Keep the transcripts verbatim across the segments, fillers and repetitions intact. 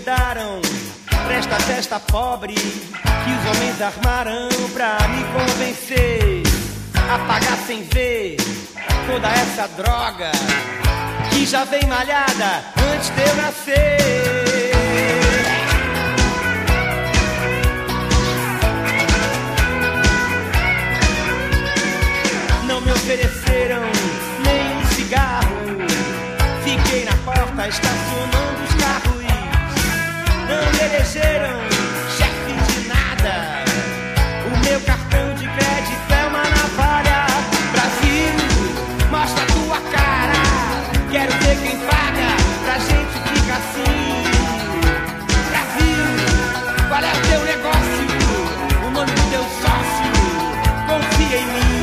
convidaram pra esta festa pobre que os homens armaram pra me convencer a pagar sem ver toda essa droga que já vem malhada antes de eu nascer. Não me ofereceram nem um cigarro, fiquei na porta estacionando os carros. Não me elegeram chefe de nada, o meu cartão de crédito é uma navalha. Brasil, mostra a tua cara, quero ver quem paga pra gente ficar assim. Brasil, qual é o teu negócio, o nome do teu sócio, confia em mim.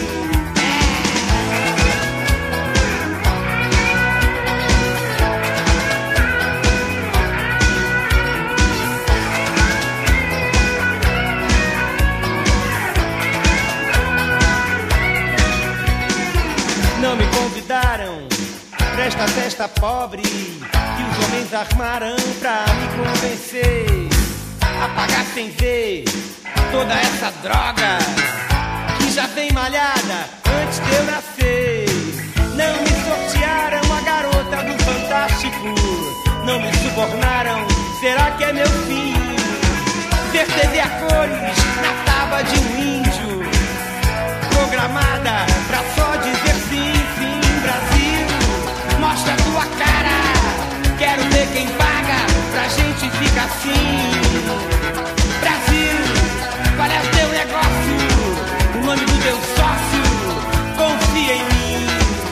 Não me convidaram pra esta festa pobre que os homens armaram pra me convencer a pagar sem ver toda essa droga que já vem malhada antes de eu nascer. Não me sortearam a garota do Fantástico, não me subornaram, será que é meu fim? Ver T V a cores na tábua de um índio, programada pra só dizer sim, sim. Brasil, mostra a tua cara, quero ver quem paga pra gente ficar assim. Brasil, qual é o teu negócio, o nome do teu sócio, confia em mim.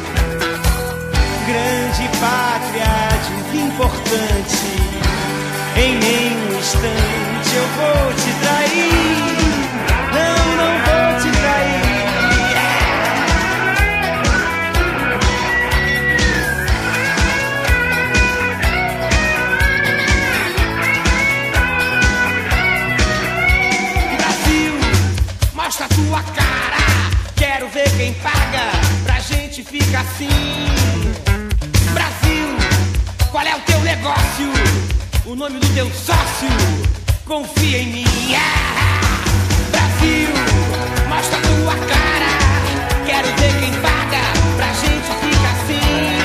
Grande pátria, desimportante, em nenhum instante eu vou te trair. Não, não vou te trair. Mostra a tua cara, quero ver quem paga pra gente ficar assim. Brasil, qual é o teu negócio, o nome do teu sócio, confia em mim. Ah! Brasil, mostra a tua cara, quero ver quem paga pra gente ficar assim.